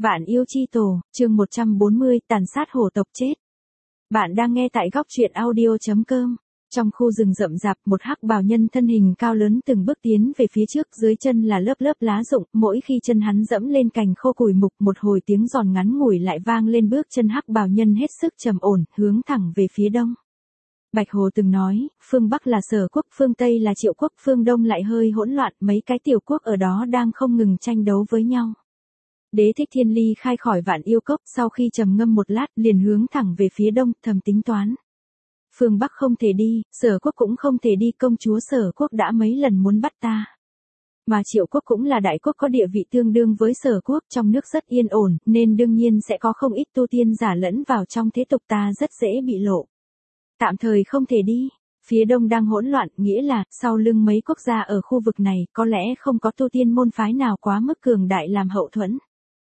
Vạn yêu chi tổ, chương 140, tàn sát hổ tộc chết. Bạn đang nghe tại góc truyện audio.com. Trong khu rừng rậm rạp, một hắc bào nhân thân hình cao lớn từng bước tiến về phía trước, dưới chân là lớp lớp lá rụng, mỗi khi chân hắn dẫm lên cành khô củi mục, một hồi tiếng giòn ngắn ngủi lại vang lên, bước chân hắc bào nhân hết sức trầm ổn, hướng thẳng về phía đông. Bạch Hồ từng nói, phương Bắc là Sở quốc, phương Tây là Triệu quốc, phương Đông lại hơi hỗn loạn, mấy cái tiểu quốc ở đó đang không ngừng tranh đấu với nhau. Đế thích thiên ly khai khỏi Vạn yêu cốc, sau khi trầm ngâm một lát, liền hướng thẳng về phía đông, thầm tính toán. Phương Bắc không thể đi, Sở quốc cũng không thể đi, công chúa Sở quốc đã mấy lần muốn bắt ta. Mà Triệu quốc cũng là đại quốc có địa vị tương đương với Sở quốc, trong nước rất yên ổn, nên đương nhiên sẽ có không ít tu tiên giả lẫn vào trong, thế tục ta rất dễ bị lộ. Tạm thời không thể đi. Phía đông đang hỗn loạn, nghĩa là, sau lưng mấy quốc gia ở khu vực này, có lẽ không có tu tiên môn phái nào quá mức cường đại làm hậu thuẫn.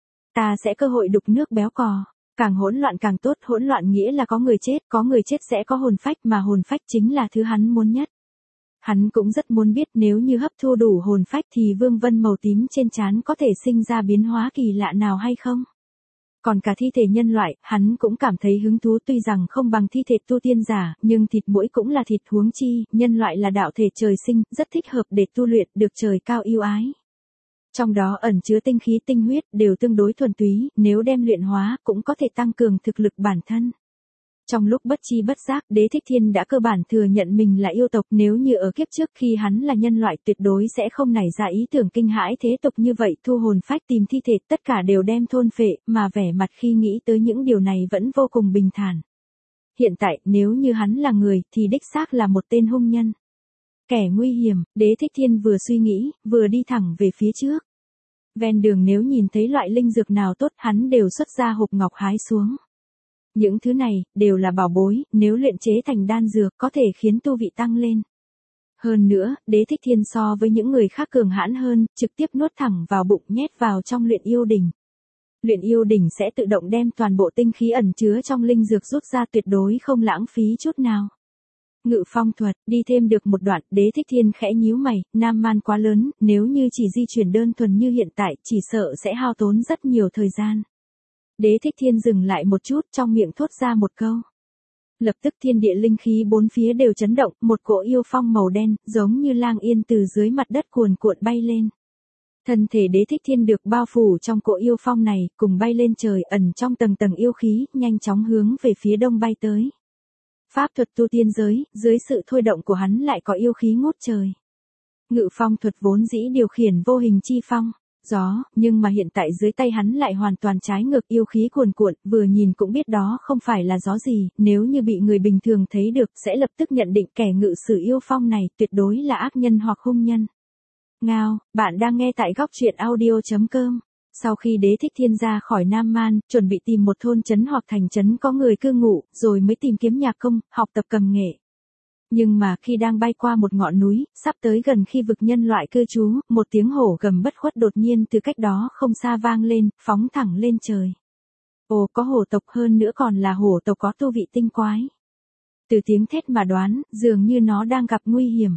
Ta sẽ cơ hội đục nước béo cò. Càng hỗn loạn càng tốt, hỗn loạn nghĩa là có người chết sẽ có hồn phách, mà hồn phách chính là thứ hắn muốn nhất. Hắn cũng rất muốn biết nếu như hấp thu đủ hồn phách thì vương vân màu tím trên trán có thể sinh ra biến hóa kỳ lạ nào hay không. Còn cả thi thể nhân loại, hắn cũng cảm thấy hứng thú, tuy rằng không bằng thi thể tu tiên giả, nhưng thịt muỗi cũng là thịt, huống chi, nhân loại là đạo thể trời sinh, rất thích hợp để tu luyện, được trời cao yêu ái. Trong đó ẩn chứa tinh khí tinh huyết, đều tương đối thuần túy, nếu đem luyện hóa, cũng có thể tăng cường thực lực bản thân. Trong lúc bất chi bất giác, Đế Thích Thiên đã cơ bản thừa nhận mình là yêu tộc, nếu như ở kiếp trước khi hắn là nhân loại tuyệt đối sẽ không nảy ra ý tưởng kinh hãi thế tục như vậy, thu hồn phách tìm thi thể, tất cả đều đem thôn phệ, mà vẻ mặt khi nghĩ tới những điều này vẫn vô cùng bình thản. Hiện tại, nếu như hắn là người, thì đích xác là một tên hung nhân. Kẻ nguy hiểm, Đế Thích Thiên vừa suy nghĩ, vừa đi thẳng về phía trước. Ven đường nếu nhìn thấy loại linh dược nào tốt, hắn đều xuất ra hộp ngọc hái xuống. Những thứ này, đều là bảo bối, nếu luyện chế thành đan dược có thể khiến tu vị tăng lên. Hơn nữa, Đế Thích Thiên so với những người khác cường hãn hơn, trực tiếp nuốt thẳng vào bụng, nhét vào trong luyện yêu đỉnh. Luyện yêu đỉnh sẽ tự động đem toàn bộ tinh khí ẩn chứa trong linh dược rút ra, tuyệt đối không lãng phí chút nào. Ngự phong thuật, đi thêm được một đoạn, Đế Thích Thiên khẽ nhíu mày, Nam Man quá lớn, nếu như chỉ di chuyển đơn thuần như hiện tại, chỉ sợ sẽ hao tốn rất nhiều thời gian. Đế Thích Thiên dừng lại một chút, trong miệng thốt ra một câu. Lập tức thiên địa linh khí bốn phía đều chấn động, một cỗ yêu phong màu đen, giống như lang yên từ dưới mặt đất cuồn cuộn bay lên. Thân thể Đế Thích Thiên được bao phủ trong cỗ yêu phong này, cùng bay lên trời, ẩn trong tầng tầng yêu khí, nhanh chóng hướng về phía đông bay tới. Pháp thuật tu tiên giới, dưới sự thôi động của hắn lại có yêu khí ngút trời. Ngự phong thuật vốn dĩ điều khiển vô hình chi phong, gió, nhưng mà hiện tại dưới tay hắn lại hoàn toàn trái ngược, yêu khí cuồn cuộn, vừa nhìn cũng biết đó không phải là gió gì, nếu như bị người bình thường thấy được sẽ lập tức nhận định kẻ ngự sử yêu phong này tuyệt đối là ác nhân hoặc hung nhân. Ngao, bạn đang nghe tại góc truyện audio.com. Sau khi Đế Thích Thiên ra khỏi Nam Man, chuẩn bị tìm một thôn trấn hoặc thành trấn có người cư ngụ, rồi mới tìm kiếm nhạc công, học tập cầm nghệ. Nhưng mà khi đang bay qua một ngọn núi, sắp tới gần khi vực nhân loại cư trú, một tiếng hổ gầm bất khuất đột nhiên từ cách đó không xa vang lên, phóng thẳng lên trời. Ồ, có hổ tộc, hơn nữa còn là hổ tộc có tu vị tinh quái. Từ tiếng thét mà đoán, dường như nó đang gặp nguy hiểm.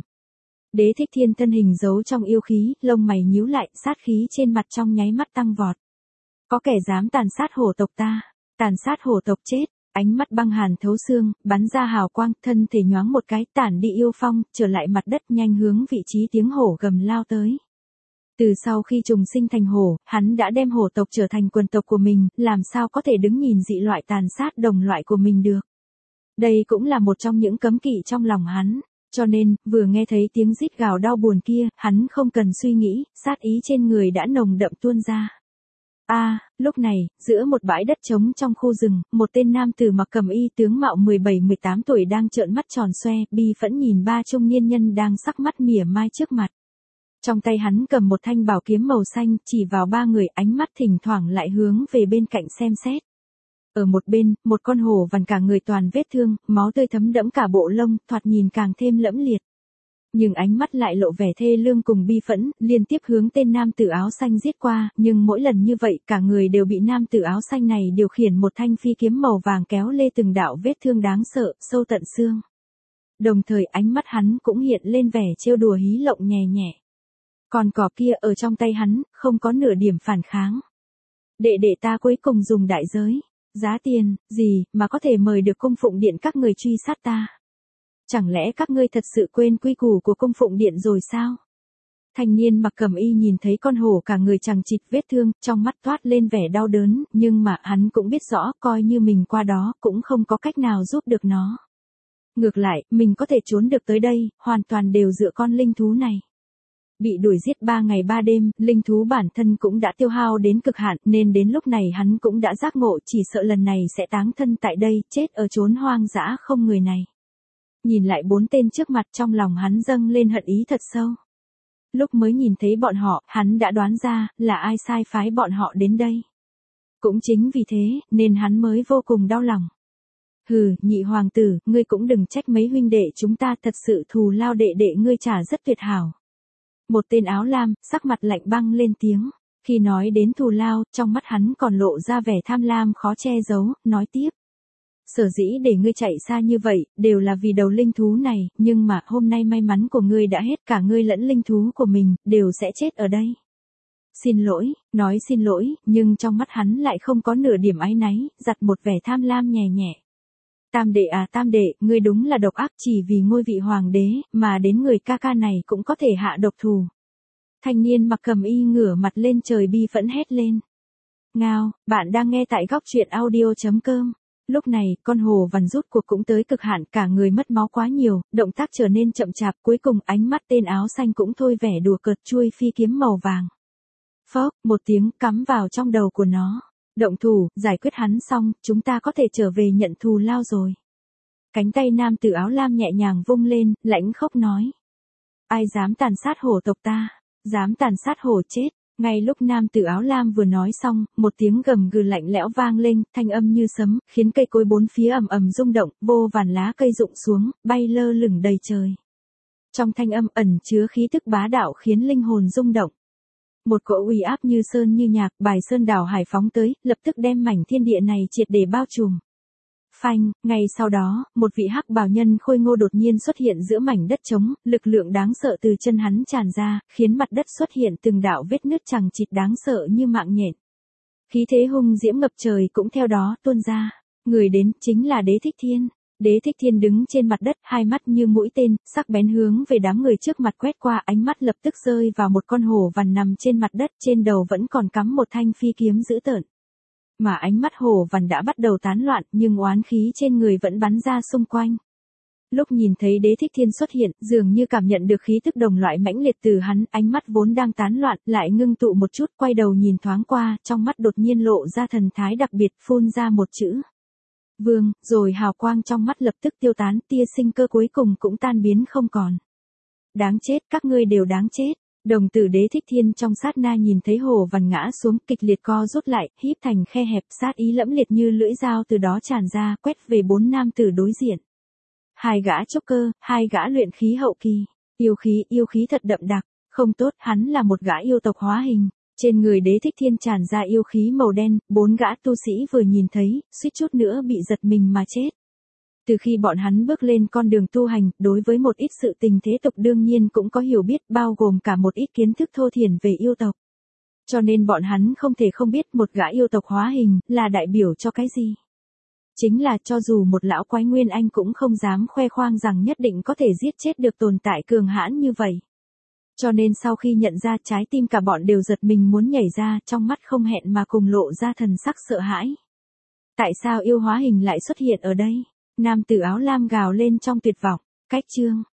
Đế Thích Thiên thân hình giấu trong yêu khí, lông mày nhíu lại, sát khí trên mặt trong nháy mắt tăng vọt. Có kẻ dám tàn sát hổ tộc ta, tàn sát hổ tộc chết, ánh mắt băng hàn thấu xương, bắn ra hào quang, thân thể nhoáng một cái, tản đi yêu phong, trở lại mặt đất, nhanh hướng vị trí tiếng hổ gầm lao tới. Từ sau khi trùng sinh thành hổ, hắn đã đem hổ tộc trở thành quần tộc của mình, làm sao có thể đứng nhìn dị loại tàn sát đồng loại của mình được. Đây cũng là một trong những cấm kỵ trong lòng hắn. Cho nên, vừa nghe thấy tiếng rít gào đau buồn kia, hắn không cần suy nghĩ, sát ý trên người đã nồng đậm tuôn ra. Lúc này, giữa một bãi đất trống trong khu rừng, một tên nam tử mặc cẩm y tướng mạo 17-18 tuổi đang trợn mắt tròn xoe, bi phẫn nhìn ba trung niên nhân đang sắc mắt mỉa mai trước mặt. Trong tay hắn cầm một thanh bảo kiếm màu xanh, chỉ vào ba người, ánh mắt thỉnh thoảng lại hướng về bên cạnh xem xét. Ở một bên, một con hổ vằn cả người toàn vết thương, máu tươi thấm đẫm cả bộ lông, thoạt nhìn càng thêm lẫm liệt. Nhưng ánh mắt lại lộ vẻ thê lương cùng bi phẫn, liên tiếp hướng tên nam tử áo xanh giết qua, nhưng mỗi lần như vậy, cả người đều bị nam tử áo xanh này điều khiển một thanh phi kiếm màu vàng kéo lê từng đạo vết thương đáng sợ, sâu tận xương. Đồng thời ánh mắt hắn cũng hiện lên vẻ trêu đùa hí lộng nhẹ nhẹ. Còn cỏ kia ở trong tay hắn, không có nửa điểm phản kháng. đệ đệ ta cuối cùng dùng đại giới, giá tiền, gì, mà có thể mời được cung phụng điện các người truy sát ta. Chẳng lẽ các ngươi thật sự quên quy củ của cung phụng điện rồi sao? Thanh niên mặc cẩm y nhìn thấy con hổ cả người chằng chịt vết thương, trong mắt toát lên vẻ đau đớn, nhưng mà hắn cũng biết rõ coi như mình qua đó cũng không có cách nào giúp được nó. Ngược lại, mình có thể trốn được tới đây, hoàn toàn đều dựa con linh thú này. Bị đuổi giết 3 ngày 3 đêm, linh thú bản thân cũng đã tiêu hao đến cực hạn nên đến lúc này hắn cũng đã giác ngộ chỉ sợ lần này sẽ táng thân tại đây, chết ở chốn hoang dã không người này. Nhìn lại 4 tên trước mặt trong lòng hắn dâng lên hận ý thật sâu. Lúc mới nhìn thấy bọn họ, hắn đã đoán ra là ai sai phái bọn họ đến đây. Cũng chính vì thế, nên hắn mới vô cùng đau lòng. Hừ, nhị hoàng tử, ngươi cũng đừng trách mấy huynh đệ chúng ta, thật sự thù lao đệ đệ ngươi trả rất tuyệt hảo. Một tên áo lam, sắc mặt lạnh băng lên tiếng. Khi nói đến thù lao, trong mắt hắn còn lộ ra vẻ tham lam khó che giấu, nói tiếp. Sở dĩ để ngươi chạy xa như vậy, đều là vì đầu linh thú này, nhưng mà hôm nay may mắn của ngươi đã hết, cả ngươi lẫn linh thú của mình, đều sẽ chết ở đây. Xin lỗi, nói xin lỗi, nhưng trong mắt hắn lại không có nửa điểm áy náy, giặt một vẻ tham lam nhẹ nhẹ. Tam đệ à tam đệ, ngươi đúng là độc ác, chỉ vì ngôi vị hoàng đế, mà đến người ca ca này cũng có thể hạ độc thù. Thanh niên mặc cẩm y ngửa mặt lên trời bi phẫn hét lên. Ngao, bạn đang nghe tại góc truyện audio.com. Lúc này, con hồ vằn rút cuộc cũng tới cực hạn, cả người mất máu quá nhiều, động tác trở nên chậm chạp, cuối cùng ánh mắt tên áo xanh cũng thôi vẻ đùa cợt chuôi phi kiếm màu vàng. Phốc, một tiếng cắm vào trong đầu của nó. Động thủ, giải quyết hắn xong, chúng ta có thể trở về nhận thù lao rồi. Cánh tay nam tử áo lam nhẹ nhàng vung lên, lãnh khốc nói. Ai dám tàn sát hổ tộc ta, dám tàn sát hổ chết. Ngay lúc nam tử áo lam vừa nói xong, một tiếng gầm gừ lạnh lẽo vang lên, thanh âm như sấm, khiến cây cối bốn phía ầm ầm rung động, vô vàn lá cây rụng xuống, bay lơ lửng đầy trời. Trong thanh âm ẩn chứa khí tức bá đạo khiến linh hồn rung động. Một cỗ uy áp như sơn như nhạc, bài sơn đảo hải phóng tới, lập tức đem mảnh thiên địa này triệt để bao trùm. Phanh, ngay sau đó, một vị hắc bào nhân khôi ngô đột nhiên xuất hiện giữa mảnh đất trống, lực lượng đáng sợ từ chân hắn tràn ra, khiến mặt đất xuất hiện từng đạo vết nứt chằng chịt đáng sợ như mạng nhện. Khí thế hung diễm ngập trời cũng theo đó tuôn ra. Người đến chính là Đế Thích Thiên. Đế Thích Thiên đứng trên mặt đất, hai mắt như mũi tên, sắc bén hướng về đám người trước mặt quét qua, ánh mắt lập tức rơi vào một con hổ vằn nằm trên mặt đất, trên đầu vẫn còn cắm một thanh phi kiếm dữ tợn. Mà ánh mắt hổ vằn đã bắt đầu tán loạn, nhưng oán khí trên người vẫn bắn ra xung quanh. Lúc nhìn thấy Đế Thích Thiên xuất hiện, dường như cảm nhận được khí tức đồng loại mãnh liệt từ hắn, ánh mắt vốn đang tán loạn, lại ngưng tụ một chút, quay đầu nhìn thoáng qua, trong mắt đột nhiên lộ ra thần thái đặc biệt, phun ra một chữ. Vương, rồi hào quang trong mắt lập tức tiêu tán, tia sinh cơ cuối cùng cũng tan biến không còn. Đáng chết, các ngươi đều đáng chết. Đồng tử Đế Thích Thiên trong sát na nhìn thấy hổ vằn ngã xuống, kịch liệt co rút lại, híp thành khe hẹp, sát ý lẫm liệt như lưỡi dao từ đó tràn ra, quét về 4 nam tử đối diện. 2 gã trúc cơ, 2 gã luyện khí hậu kỳ. Yêu khí thật đậm đặc, không tốt, hắn là một gã yêu tộc hóa hình. Trên người Đế Thích Thiên tràn ra yêu khí màu đen, 4 gã tu sĩ vừa nhìn thấy, suýt chút nữa bị giật mình mà chết. Từ khi bọn hắn bước lên con đường tu hành, đối với một ít sự tình thế tục đương nhiên cũng có hiểu biết, bao gồm cả một ít kiến thức thô thiển về yêu tộc. Cho nên bọn hắn không thể không biết một gã yêu tộc hóa hình là đại biểu cho cái gì. Chính là cho dù một lão quái nguyên anh cũng không dám khoe khoang rằng nhất định có thể giết chết được tồn tại cường hãn như vậy. Cho nên sau khi nhận ra, trái tim cả bọn đều giật mình muốn nhảy ra, trong mắt không hẹn mà cùng lộ ra thần sắc sợ hãi. Tại sao yêu hóa hình lại xuất hiện ở đây? Nam tử áo lam gào lên trong tuyệt vọng. Cách chương